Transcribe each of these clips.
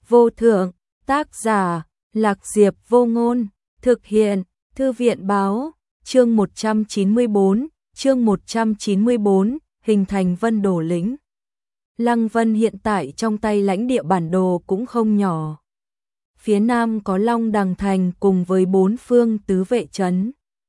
vô thượng, tác giả, Lạc Diệp Vô Ngôn, thực hiện, Thư viện báo, chương 194, hình thành Vân Đồ lĩnh. Lăng Vân hiện tại trong tay lãnh địa bản đồ cũng không nhỏ. Phía nam có Long Đằng Thành cùng với 4 phương tứ vệ trấn.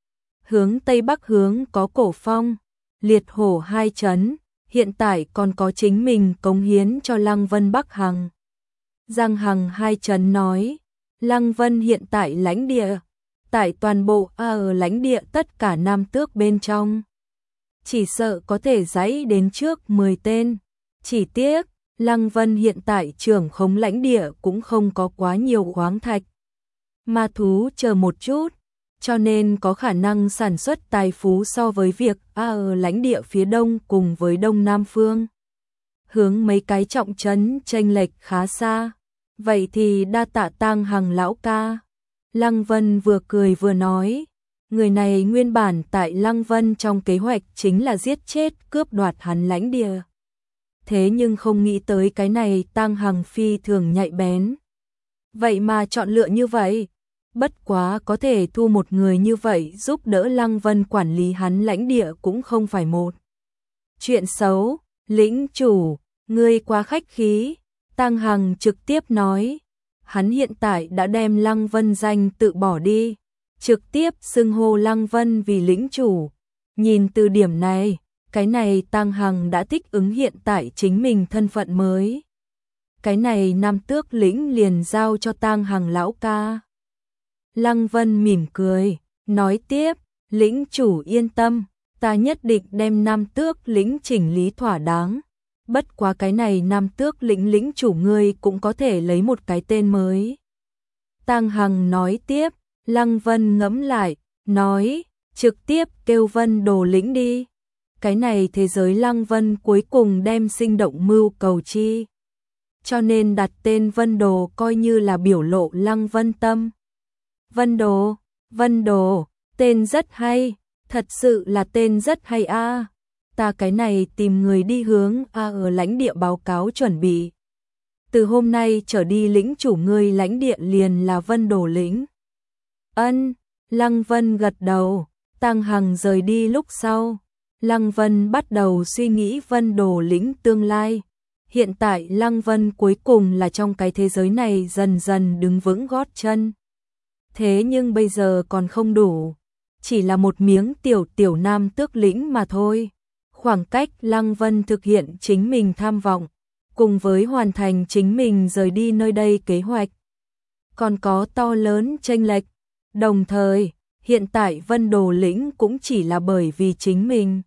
Hướng tây bắc hướng có Cổ Phong, Liệt Hổ 2 trấn, hiện tại còn có chính mình cống hiến cho Lăng Vân Bắc Hằng. Giang Hằng 2 trấn nói, Lăng Vân hiện tại lãnh địa, tại toàn bộ ở lãnh địa tất cả Nam Tước bên trong. Chỉ sợ có thể dãy đến trước 10 tên, chỉ tiếc, Lăng Vân hiện tại trưởng khống lãnh địa cũng không có quá nhiều khoáng thạch. Ma thú chờ một chút, cho nên có khả năng sản xuất tài phú so với việc ở lãnh địa phía đông cùng với đông nam phương. Hướng mấy cái trọng trấn chênh lệch khá xa, vậy thì đa tạ Tang Hằng lão ca. Lăng Vân vừa cười vừa nói, người này nguyên bản tại Lăng Vân trong kế hoạch chính là giết chết cướp đoạt hắn lãnh địa. Thế nhưng không nghĩ tới cái này Tang Hằng phi thường nhạy bén. Vậy mà chọn lựa như vậy, bất quá có thể thu một người như vậy giúp đỡ Lăng Vân quản lý hắn lãnh địa cũng không phải một chuyện xấu. Lĩnh chủ, ngươi quá khách khí, Tang Hằng trực tiếp nói, hắn hiện tại đã đem Lăng Vân danh tự bỏ đi, trực tiếp xưng hô Lăng Vân vì lĩnh chủ. Nhìn từ điểm này, cái này Tang Hằng đã thích ứng hiện tại chính mình thân phận mới. Cái này Nam Tước lĩnh liền giao cho Tang Hằng lão ca. Lăng Vân mỉm cười, nói tiếp, lĩnh chủ yên tâm, ta nhất định đem Nam Tước lĩnh chỉnh lý thỏa đáng. Bất quá cái này Nam Tước lĩnh lĩnh chủ ngươi cũng có thể lấy một cái tên mới. Tang Hằng nói tiếp, Lăng Vân ngẫm lại, nói, trực tiếp kêu Vân Đồ lĩnh đi. Cái này thế giới Lăng Vân cuối cùng đem sinh động mưu cầu chi. Cho nên đặt tên Vân Đồ coi như là biểu lộ Lăng Vân tâm. Vân Đồ, tên rất hay, thật sự là tên rất hay a. Ta cái này tìm người đi hướng ở lãnh địa báo cáo chuẩn bị. Từ hôm nay trở đi lĩnh chủ ngươi lãnh địa liền là Vân Đồ lĩnh. Ân, Lăng Vân gật đầu. Tang Hằng rời đi lúc sau, Lăng Vân bắt đầu suy nghĩ Vân Đồ lĩnh tương lai. Hiện tại Lăng Vân cuối cùng là trong cái thế giới này dần dần đứng vững gót chân. Thế nhưng bây giờ còn không đủ, chỉ là một miếng tiểu Nam Tước lĩnh mà thôi. Khoảng cách Lăng Vân thực hiện chính mình tham vọng, cùng với hoàn thành chính mình rời đi nơi đây kế hoạch, còn có to lớn chênh lệch. Đồng thời, hiện tại Vân Đồ lĩnh cũng chỉ là bởi vì chính mình.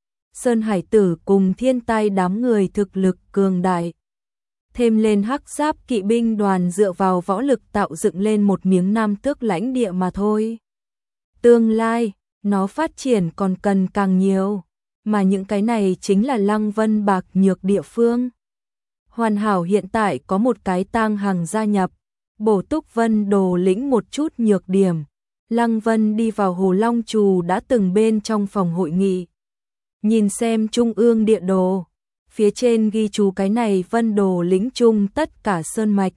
Sơn Hải Tử cùng Thiên Tai đám người thực lực cường đại. Thêm lên Hắc Giáp kỵ binh đoàn dựa vào võ lực tạo dựng lên một miếng Nam Tước lãnh địa mà thôi. Tương lai, nó phát triển còn cần càng nhiều, mà những cái này chính là Lăng Vân bạc nhược địa phương. Hoàn hảo hiện tại có một cái Tang Hằng gia nhập, bổ túc Vân Đồ lĩnh một chút nhược điểm. Lăng Vân đi vào Hồ Long Trù đã từng bên trong phòng hội nghị. Nhìn xem trung ương địa đồ, phía trên ghi chú cái này Vân Đồ lĩnh chung tất cả sơn mạch,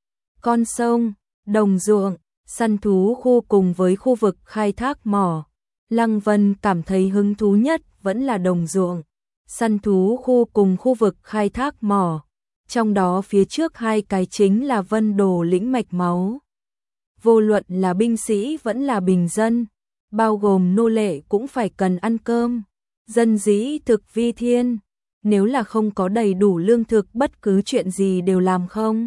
con sông, đồng ruộng, săn thú khu cùng với khu vực khai thác mỏ. Lăng Vân cảm thấy hứng thú nhất vẫn là đồng ruộng, săn thú khu cùng khu vực khai thác mỏ. Trong đó phía trước hai cái chính là Vân Đồ lĩnh mạch máu. Vô luận là binh sĩ vẫn là bình dân, bao gồm nô lệ cũng phải cần ăn cơm. Dân dĩ thực vi thiên, nếu là không có đầy đủ lương thực bất cứ chuyện gì đều làm không.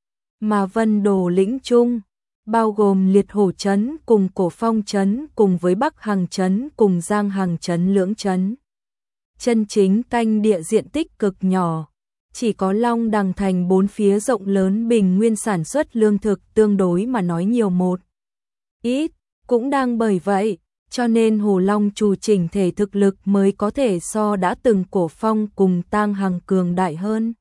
Mà Vân Đồ lĩnh chung, bao gồm Liệt Hổ trấn cùng Cổ Phong trấn cùng với Bắc Hằng trấn cùng Giang Hằng trấn lưỡng trấn. Chân chính canh địa diện tích cực nhỏ, chỉ có Long Đằng Thành 4 phía rộng lớn bình nguyên sản xuất lương thực tương đối mà nói nhiều một ít, cũng đang bởi vậy, cho nên Hồ Long Trù chỉnh thể thực lực mới có thể so đã từng Cổ Phong cùng Tang Hằng cường đại hơn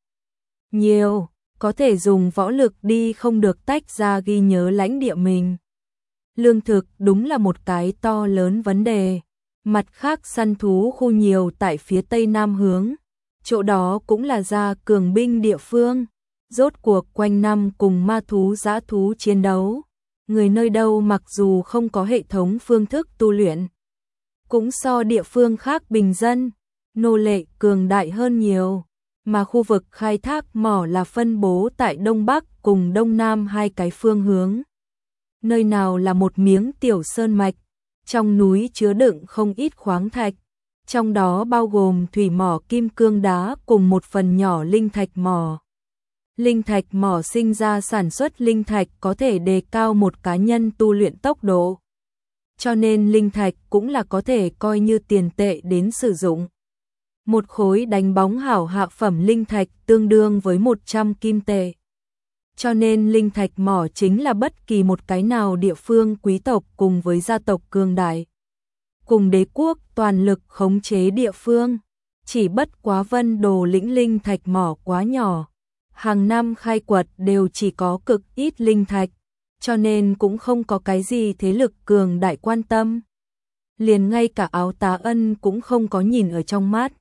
nhiều, có thể dùng võ lực đi không được tách ra ghi nhớ lãnh địa mình. Lương thực đúng là một cái to lớn vấn đề. Mặt khác săn thú khu nhiều tại phía tây nam hướng, chỗ đó cũng là gia cường binh địa phương. Rốt cuộc quanh năm cùng ma thú dã thú chiến đấu, người nơi đâu mặc dù không có hệ thống phương thức tu luyện, cũng so địa phương khác bình dân, nô lệ cường đại hơn nhiều, mà khu vực khai thác mỏ là phân bố tại Đông Bắc cùng Đông Nam hai cái phương hướng. Nơi nào là một miếng tiểu sơn mạch, trong núi chứa đựng không ít khoáng thạch, trong đó bao gồm thủy mỏ kim cương đá cùng một phần nhỏ linh thạch mỏ. Linh thạch mỏ sinh ra sản xuất linh thạch có thể đề cao một cá nhân tu luyện tốc độ. Cho nên linh thạch cũng là có thể coi như tiền tệ đến sử dụng. Một khối đánh bóng hảo hạ phẩm linh thạch tương đương với 100 kim tệ. Cho nên linh thạch mỏ chính là bất kỳ một cái nào địa phương quý tộc cùng với gia tộc cường đại, cùng đế quốc toàn lực khống chế địa phương. Chỉ bất quá Vân Đồ lĩnh linh thạch mỏ quá nhỏ, hàng năm khai quật đều chỉ có cực ít linh thạch, cho nên cũng không có cái gì thế lực cường đại quan tâm. Liền ngay cả Áo Tá Ân cũng không có nhìn ở trong mắt.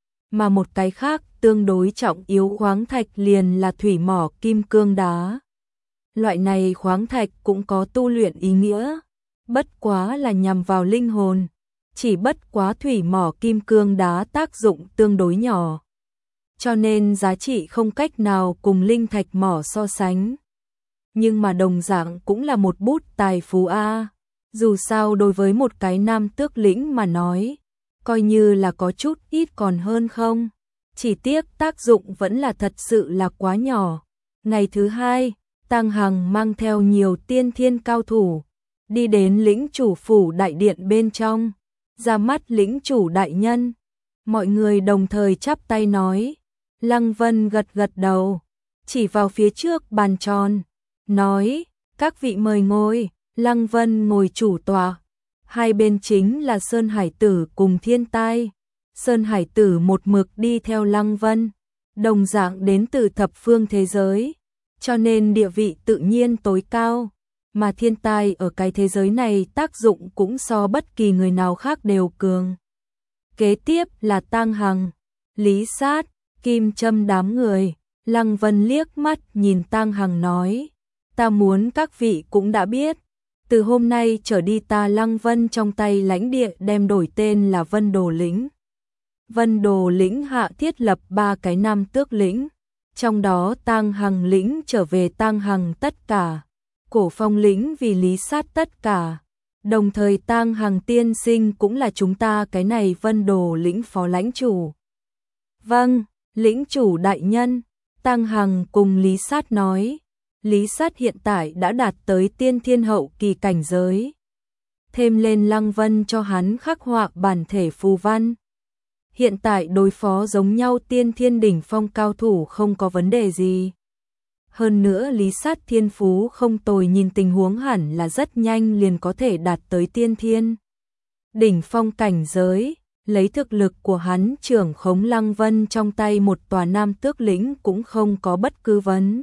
Mà một cái khác tương đối trọng yếu khoáng thạch liền là thủy mỏ kim cương đá. Loại này khoáng thạch cũng có tu luyện ý nghĩa, bất quá là nhằm vào linh hồn, chỉ bất quá thủy mỏ kim cương đá tác dụng tương đối nhỏ, cho nên giá trị không cách nào cùng linh thạch mỏ so sánh. Nhưng mà đồng dạng cũng là một bút tài phú a. Dù sao đối với một cái nam tước lĩnh mà nói, coi như là có chút ít còn hơn không. Chỉ tiếc tác dụng vẫn là thật sự là quá nhỏ. Ngày thứ hai, Tăng Hằng mang theo nhiều tiên thiên cao thủ, đi đến lĩnh chủ phủ đại điện bên trong, ra mắt lĩnh chủ đại nhân. Mọi người đồng thời chắp tay nói. Lăng Vân gật gật đầu, chỉ vào phía trước bàn tròn, nói, các vị mời ngồi. Lăng Vân ngồi chủ tọa, hai bên chính là Sơn Hải Tử cùng Thiên Tai. Sơn Hải Tử một mực đi theo Lăng Vân, đồng dạng đến từ thập phương thế giới, cho nên địa vị tự nhiên tối cao, mà Thiên Tai ở cái thế giới này tác dụng cũng so bất kỳ người nào khác đều cường. Kế tiếp là Tang Hằng, Lý Sát, Kim Châm đám người. Lăng Vân liếc mắt nhìn Tang Hằng nói, ta muốn các vị cũng đã biết, từ hôm nay trở đi ta Lăng Vân trong tay lãnh địa đem đổi tên là Vân Đồ lĩnh. Vân Đồ lĩnh hạ thiết lập 3 cái nam tước lĩnh, trong đó Tang Hằng lĩnh trở về Tang Hằng tất cả, Cổ Phong lĩnh vì Lý Sát tất cả, đồng thời Tang Hằng tiên sinh cũng là chúng ta cái này Vân Đồ lĩnh phó lãnh chủ. Vâng, lĩnh chủ đại nhân. Tang Hằng cùng Lý Sát nói. Lý Sát hiện tại đã đạt tới tiên thiên hậu kỳ cảnh giới. Thêm lên Lăng Vân cho hắn khắc họa bản thể phù văn. Hiện tại đối phó giống nhau tiên thiên đỉnh phong cao thủ không có vấn đề gì. Hơn nữa Lý Sát thiên phú không tồi, nhìn tình huống hẳn là rất nhanh liền có thể đạt tới tiên thiên đỉnh phong cảnh giới. Lấy thực lực của hắn trưởng khống Lăng Vân trong tay một tòa nam tước lĩnh cũng không có bất cứ vấn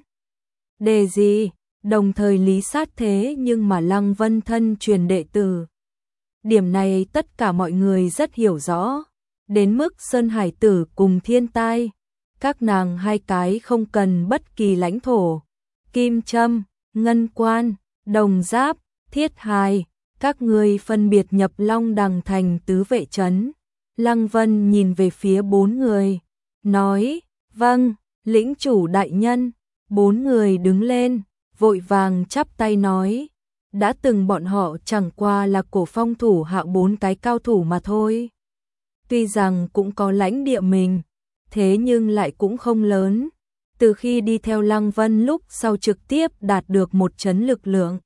đề gì. Đồng thời Lý Sát thế nhưng mà Lăng Vân thân truyền đệ tử. Điểm này tất cả mọi người rất hiểu rõ. Đến mức Sơn Hải Tử cùng Thiên Tai, các nàng hai cái không cần bất kỳ lãnh thổ. Kim Châm, Ngân Quan, Đồng Giáp, Thiết Hài, các ngươi phân biệt nhập Long Đằng thành tứ vệ trấn. Lăng Vân nhìn về phía 4 người, nói, vâng, lĩnh chủ đại nhân. 4 người đứng lên, vội vàng chắp tay nói, đã từng bọn họ chẳng qua là Cổ Phong thủ hạ 4 cái cao thủ mà thôi. Tuy rằng cũng có lãnh địa mình, thế nhưng lại cũng không lớn. Từ khi đi theo Lăng Vân lúc sau trực tiếp đạt được một chấn lực lượng.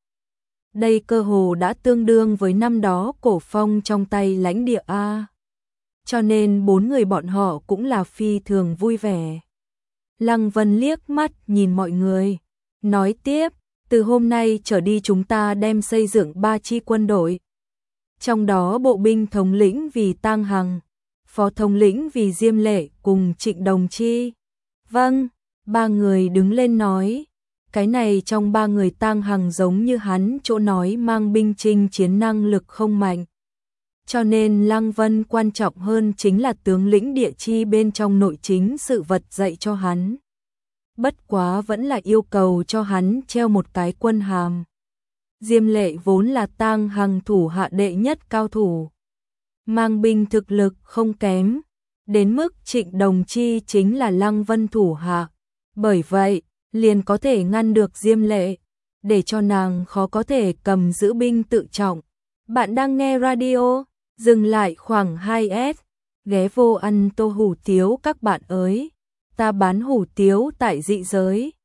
Đây cơ hồ đã tương đương với năm đó Cổ Phong trong tay lãnh địa A. Cho nên 4 người bọn họ cũng là phi thường vui vẻ. Lăng Vân liếc mắt nhìn mọi người, nói tiếp, từ hôm nay trở đi chúng ta đem xây dựng 3 chi quân đội. Trong đó bộ binh thống lĩnh vì Tang Hằng, phó thống lĩnh vì Diêm Lệ cùng Trịnh Đồng Chi. Vâng, 3 người đứng lên nói, cái này trong 3 người Tang Hằng giống như hắn chỗ nói mang binh chinh chiến năng lực không mạnh. Cho nên Lăng Vân quan trọng hơn chính là tướng lĩnh địa chi bên trong nội chính sự vật dạy cho hắn. bất quá vẫn là yêu cầu cho hắn treo một cái quân hàm. Diêm Lệ vốn là Tang Hằng thủ hạ đệ nhất cao thủ, mang binh thực lực không kém, đến mức Trịnh Đồng Chi chính là Lăng Vân thủ hạ, bởi vậy liền có thể ngăn được Diêm Lệ, để cho nàng khó có thể cầm giữ binh tự trọng. Bạn đang nghe radio, dừng lại khoảng 2S, ghé vô ăn tô hủ tiếu các bạn ơi, ta bán hủ tiếu tại dị giới.